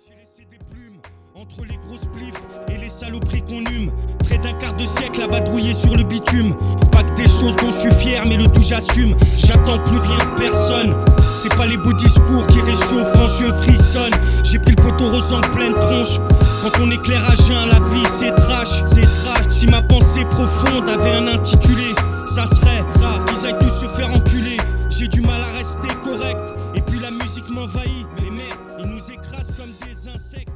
J'ai laissé des plumes entre les grosses plifs et les saloperies qu'on hume. Près d'un quart de siècle à vadrouiller sur le bitume. Pas que des choses dont je suis fier, mais le tout j'assume. J'attends plus rien de personne. C'est pas les beaux discours qui réchauffent quand je frissonne. J'ai pris le poteau rose en pleine tronche. Quand on éclaire à jeun, la vie c'est trash, c'est trash. Si ma pensée profonde avait un intitulé, ça serait ça, qu'ils aillent tous se faire enculer. J'ai du mal à rester correct, et puis la musique m'envahit. Mais merde, ils nous écrasent comme des insectes.